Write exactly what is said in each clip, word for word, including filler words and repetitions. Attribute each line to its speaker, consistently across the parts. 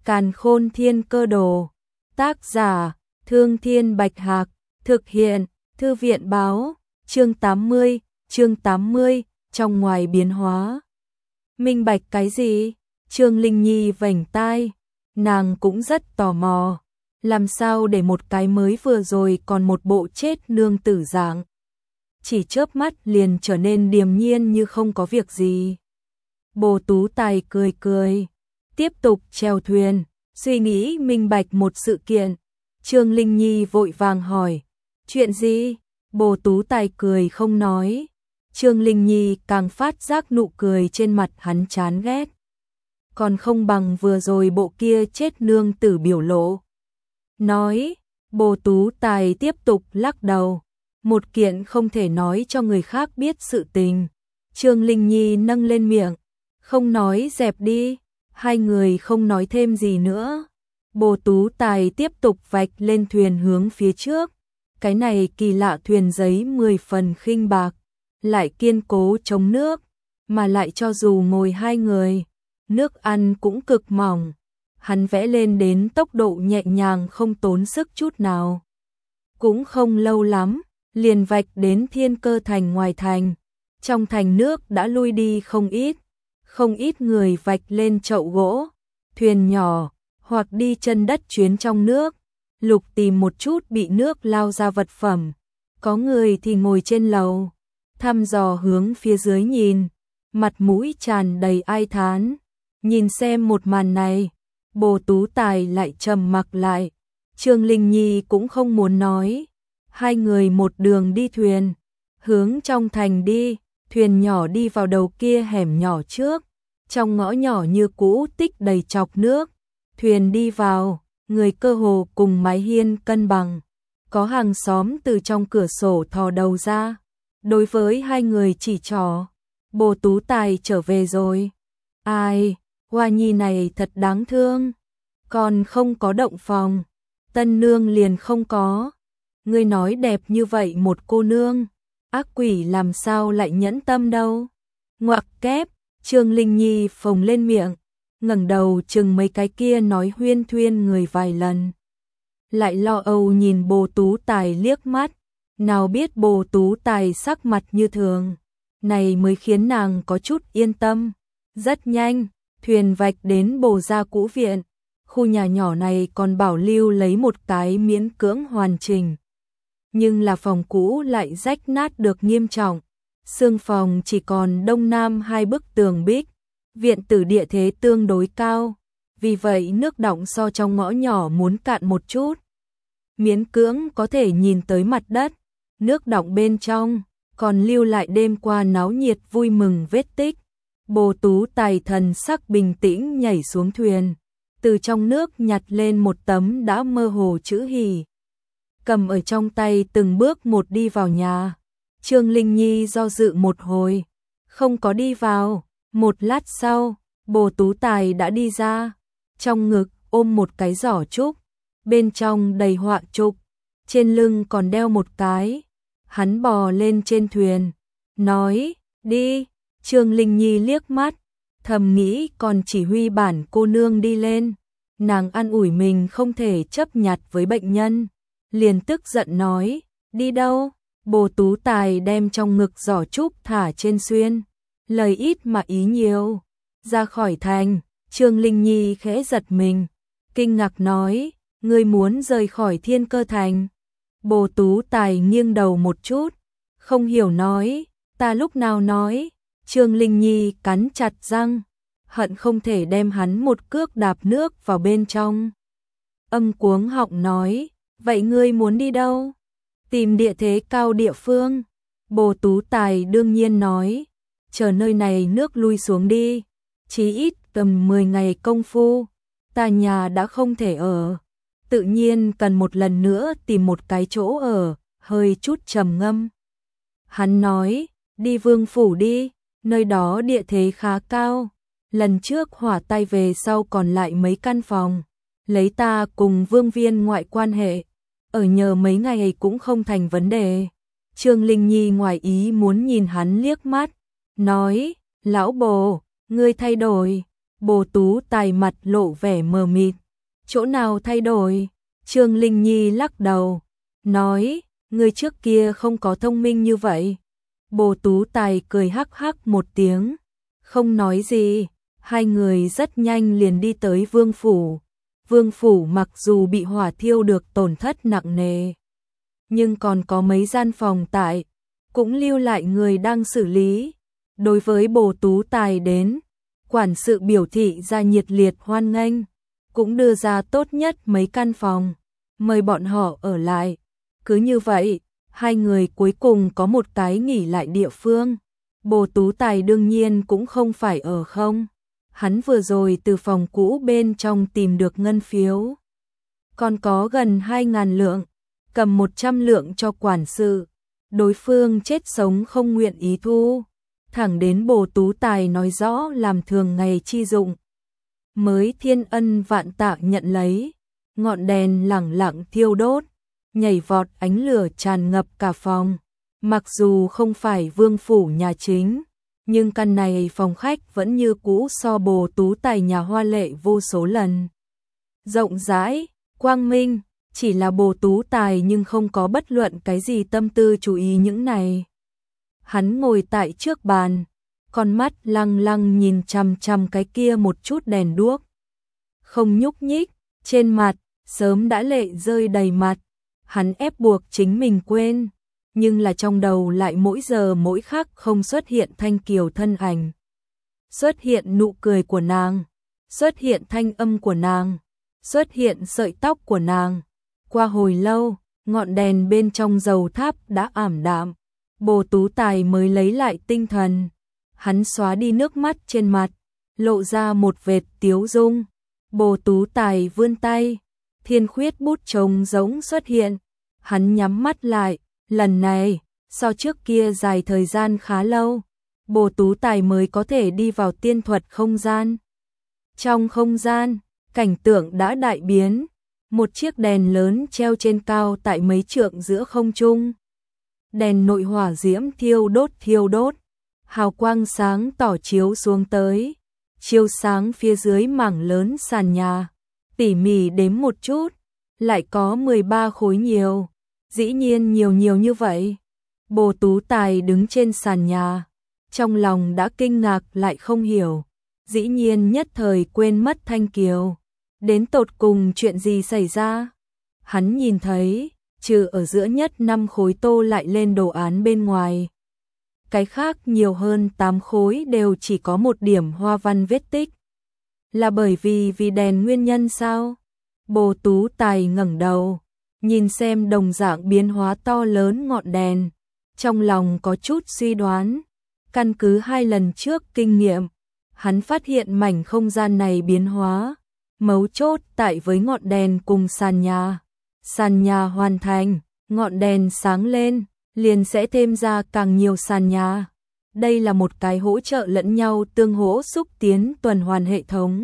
Speaker 1: Càn Khôn Thiên Cơ Đồ. Tác giả: Thương Thiên Bạch Hạc. Thực hiện: Thư viện báo. Chương tám mươi, chương tám mươi, trong ngoài biến hóa. Minh bạch cái gì? Trương Linh Nhi vểnh tai, nàng cũng rất tò mò, làm sao để một cái mới vừa rồi còn một bộ chết nương tử dạng, chỉ chớp mắt liền trở nên điềm nhiên như không có việc gì. Bồ Tú Tài cười cười, tiếp tục chèo thuyền, suy nghĩ minh bạch một sự kiện. Trương Linh Nhi vội vàng hỏi, chuyện gì? Bồ Tú Tài cười không nói. Trương Linh Nhi càng phát giác nụ cười trên mặt hắn chán ghét, còn không bằng vừa rồi bộ kia chết nương tử biểu lộ. Nói, Bồ Tú Tài tiếp tục lắc đầu, một kiện không thể nói cho người khác biết sự tình. Trương Linh Nhi nâng lên miệng, không nói dẹp đi. Hai người không nói thêm gì nữa. Bồ Tú Tài tiếp tục vạch lên thuyền hướng phía trước. Cái này kỳ lạ thuyền giấy mười phần khinh bạc, lại kiên cố chống nước, mà lại cho dù ngồi hai người, nước ăn cũng cực mỏng. Hắn vẽ lên đến tốc độ nhẹ nhàng không tốn sức chút nào. Cũng không lâu lắm, liền vạch đến Thiên Cơ Thành ngoài thành. Trong thành nước đã lui đi không ít, không ít người vạch lên chậu gỗ, thuyền nhỏ, hoặc đi chân đất chuyến trong nước, lục tìm một chút bị nước lao ra vật phẩm. Có người thì ngồi trên lầu, thăm dò hướng phía dưới nhìn, mặt mũi tràn đầy ai thán. Nhìn xem một màn này, Bồ Tú Tài lại trầm mặc lại. Trương Linh Nhi cũng không muốn nói. Hai người một đường đi thuyền, hướng trong thành đi. Thuyền nhỏ đi vào đầu kia hẻm nhỏ trước, trong ngõ nhỏ như cũ tích đầy chọc nước. Thuyền đi vào, người cơ hồ cùng mái hiên cân bằng. Có hàng xóm từ trong cửa sổ thò đầu ra, đối với hai người chỉ trỏ, Bồ Tú Tài trở về rồi. Ai, Hoa Nhi này thật đáng thương, còn không có động phòng, tân nương liền không có. Ngươi nói đẹp như vậy một cô nương, ác quỷ làm sao lại nhẫn tâm đâu. Ngoặc kép, Trương Linh Nhi phồng lên miệng, ngẩng đầu chừng mấy cái kia nói huyên thuyên người vài lần. Lại lo âu nhìn Bồ Tú Tài liếc mắt, nào biết Bồ Tú Tài sắc mặt như thường, này mới khiến nàng có chút yên tâm. Rất nhanh, thuyền vạch đến Bồ gia cũ viện, khu nhà nhỏ này còn bảo lưu lấy một cái miễn cưỡng hoàn chỉnh. Nhưng là phòng cũ lại rách nát được nghiêm trọng, xương phòng chỉ còn đông nam hai bức tường bích, viện tử địa thế tương đối cao, vì vậy nước đọng so trong ngõ nhỏ muốn cạn một chút, miễn cưỡng có thể nhìn tới mặt đất. Nước đọng bên trong còn lưu lại đêm qua náo nhiệt vui mừng vết tích. Bồ Tú Tài thần sắc bình tĩnh nhảy xuống thuyền, từ trong nước nhặt lên một tấm đã mơ hồ chữ hỉ, cầm ở trong tay từng bước một đi vào nhà. Trương Linh Nhi do dự một hồi, không có đi vào. Một lát sau, Bồ Tú Tài đã đi ra, trong ngực ôm một cái giỏ trúc, bên trong đầy họa trúc, trên lưng còn đeo một cái. Hắn bò lên trên thuyền, nói, đi. Trương Linh Nhi liếc mắt, thầm nghĩ còn chỉ huy bản cô nương đi lên. Nàng an ủi mình không thể chấp nhặt với bệnh nhân, liền tức giận nói, đi đâu? Bồ Tú Tài đem trong ngực giỏ trúc thả trên xuyên, lời ít mà ý nhiều. Ra khỏi thành. Trương Linh Nhi khẽ giật mình, kinh ngạc nói, ngươi muốn rời khỏi Thiên Cơ Thành? Bồ Tú Tài nghiêng đầu một chút, không hiểu nói, ta lúc nào nói? Trương Linh Nhi cắn chặt răng, hận không thể đem hắn một cước đạp nước vào bên trong. Âm cuống họng nói, vậy ngươi muốn đi đâu? Tìm địa thế cao địa phương. Bồ Tú Tài đương nhiên nói, chờ nơi này nước lui xuống đi, chí ít tầm mười ngày công phu, ta nhà đã không thể ở, tự nhiên cần một lần nữa tìm một cái chỗ ở. Hơi chút trầm ngâm, hắn nói, đi Vương phủ đi, nơi đó địa thế khá cao, lần trước hỏa tay về sau còn lại mấy căn phòng, lấy ta cùng Vương viên ngoại quan hệ, ở nhờ mấy ngày cũng không thành vấn đề. Trương Linh Nhi ngoài ý muốn nhìn hắn liếc mắt, nói, lão Bồ, ngươi thay đổi, Bồ Tú Tài mặt lộ vẻ mờ mịt. Chỗ nào thay đổi? Trương Linh Nhi lắc đầu, nói, người trước kia không có thông minh như vậy. Bồ Tú Tài cười hắc hắc một tiếng, không nói gì. Hai người rất nhanh liền đi tới Vương Phủ. Vương Phủ mặc dù bị hỏa thiêu được tổn thất nặng nề, nhưng còn có mấy gian phòng tại, cũng lưu lại người đang xử lý. Đối với Bồ Tú Tài đến, quản sự biểu thị ra nhiệt liệt hoan nghênh, cũng đưa ra tốt nhất mấy căn phòng, mời bọn họ ở lại. Cứ như vậy, hai người cuối cùng có một cái nghỉ lại địa phương. Bồ Tú Tài đương nhiên cũng không phải ở không. Hắn vừa rồi từ phòng cũ bên trong tìm được ngân phiếu, còn có gần hai ngàn lượng, cầm một trăm lượng cho quản sự. Đối phương chết sống không nguyện ý thu, thẳng đến Bồ Tú Tài nói rõ làm thường ngày chi dụng, mới thiên ân vạn tạ nhận lấy. Ngọn đèn lẳng lặng thiêu đốt, nhảy vọt ánh lửa tràn ngập cả phòng. Mặc dù không phải Vương Phủ nhà chính, nhưng căn này phòng khách vẫn như cũ so Bồ Tú Tài nhà hoa lệ vô số lần. Rộng rãi, quang minh, chỉ là Bồ Tú Tài nhưng không có bất luận cái gì tâm tư chú ý những này. Hắn ngồi tại trước bàn, con mắt lăng lăng nhìn chằm chằm cái kia một chút đèn đuốc. Không nhúc nhích, trên mặt, sớm đã lệ rơi đầy mặt. Hắn ép buộc chính mình quên, nhưng là trong đầu lại mỗi giờ mỗi khắc không xuất hiện Thanh Kiều thân ảnh. Xuất hiện nụ cười của nàng, xuất hiện thanh âm của nàng, xuất hiện sợi tóc của nàng. Qua hồi lâu, ngọn đèn bên trong dầu tháp đã ảm đạm. Bồ Tú Tài mới lấy lại tinh thần. Hắn xóa đi nước mắt trên mặt, lộ ra một vệt tiếu dung. Bồ Tú Tài vươn tay, thiên khuyết bút trống giống xuất hiện. Hắn nhắm mắt lại, lần này, so trước kia dài thời gian khá lâu, Bồ Tú Tài mới có thể đi vào tiên thuật không gian. Trong không gian, cảnh tượng đã đại biến. Một chiếc đèn lớn treo trên cao tại mấy trượng giữa không trung. Đèn nội hỏa diễm thiêu đốt thiêu đốt, hào quang sáng tỏ chiếu xuống tới, chiếu sáng phía dưới mảng lớn sàn nhà. Tỉ mỉ đếm một chút, lại có mười ba khối nhiều. Dĩ nhiên nhiều nhiều như vậy. Bồ Tú Tài đứng trên sàn nhà, trong lòng đã kinh ngạc lại không hiểu. Dĩ nhiên nhất thời quên mất Thanh Kiều. Đến tột cùng chuyện gì xảy ra? Hắn nhìn thấy, trừ ở giữa nhất năm khối tô lại lên đồ án bên ngoài, cái khác nhiều hơn tám khối đều chỉ có một điểm hoa văn vết tích. Là bởi vì vì đèn nguyên nhân sao? Bồ Tú Tài ngẩng đầu, nhìn xem đồng dạng biến hóa to lớn ngọn đèn, trong lòng có chút suy đoán. Căn cứ hai lần trước kinh nghiệm, hắn phát hiện mảnh không gian này biến hóa, mấu chốt tại với ngọn đèn cùng sàn nhà. Sàn nhà hoàn thành, ngọn đèn sáng lên, liền sẽ thêm ra càng nhiều sàn nhà. Đây là một cái hỗ trợ lẫn nhau tương hỗ xúc tiến tuần hoàn hệ thống.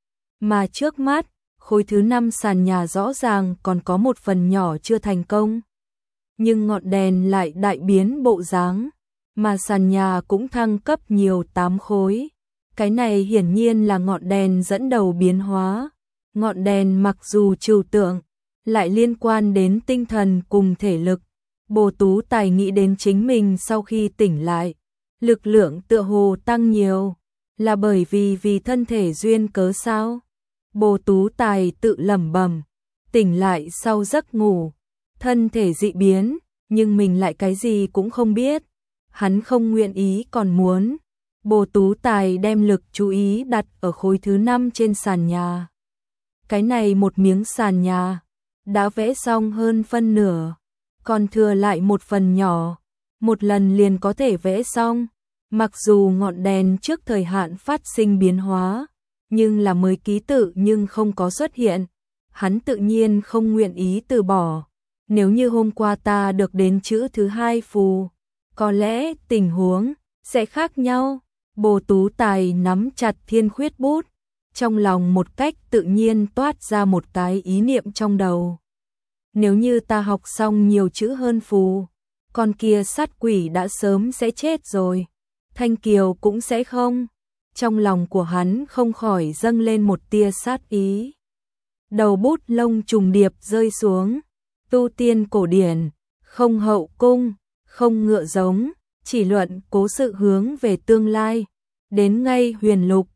Speaker 1: Mà trước mắt, khối thứ năm sàn nhà rõ ràng còn có một phần nhỏ chưa thành công. Nhưng ngọn đèn lại đại biến bộ dáng, mà sàn nhà cũng thăng cấp nhiều tám khối. Cái này hiển nhiên là ngọn đèn dẫn đầu biến hóa. Ngọn đèn mặc dù trừu tượng, lại liên quan đến tinh thần cùng thể lực. Bồ Tú Tài nghĩ đến chính mình sau khi tỉnh lại, lực lượng tựa hồ tăng nhiều, là bởi vì vì thân thể duyên cớ sao? Bồ Tú Tài tự lẩm bẩm, tỉnh lại sau giấc ngủ, thân thể dị biến, nhưng mình lại cái gì cũng không biết. Hắn không nguyện ý còn muốn. Bồ Tú Tài đem lực chú ý đặt ở khối thứ năm trên sàn nhà. Cái này một miếng sàn nhà đã vẽ xong hơn phân nửa, còn thừa lại một phần nhỏ, một lần liền có thể vẽ xong. Mặc dù ngọn đèn trước thời hạn phát sinh biến hóa, nhưng là mới ký tự nhưng không có xuất hiện. Hắn tự nhiên không nguyện ý từ bỏ. Nếu như hôm qua ta được đến chữ thứ hai phù, có lẽ tình huống sẽ khác nhau. Bồ Tú Tài nắm chặt thiên khuyết bút, trong lòng một cách tự nhiên toát ra một cái ý niệm trong đầu. Nếu như ta học xong nhiều chữ hơn phù, con kia sát quỷ đã sớm sẽ chết rồi. Thanh Kiều cũng sẽ không. trong lòng của hắn không khỏi dâng lên một tia sát ý. Đầu bút lông trùng điệp rơi xuống, tu tiên cổ điển, không hậu cung, không ngựa giống, chỉ luận cố sự hướng về tương lai, đến ngay huyền lục,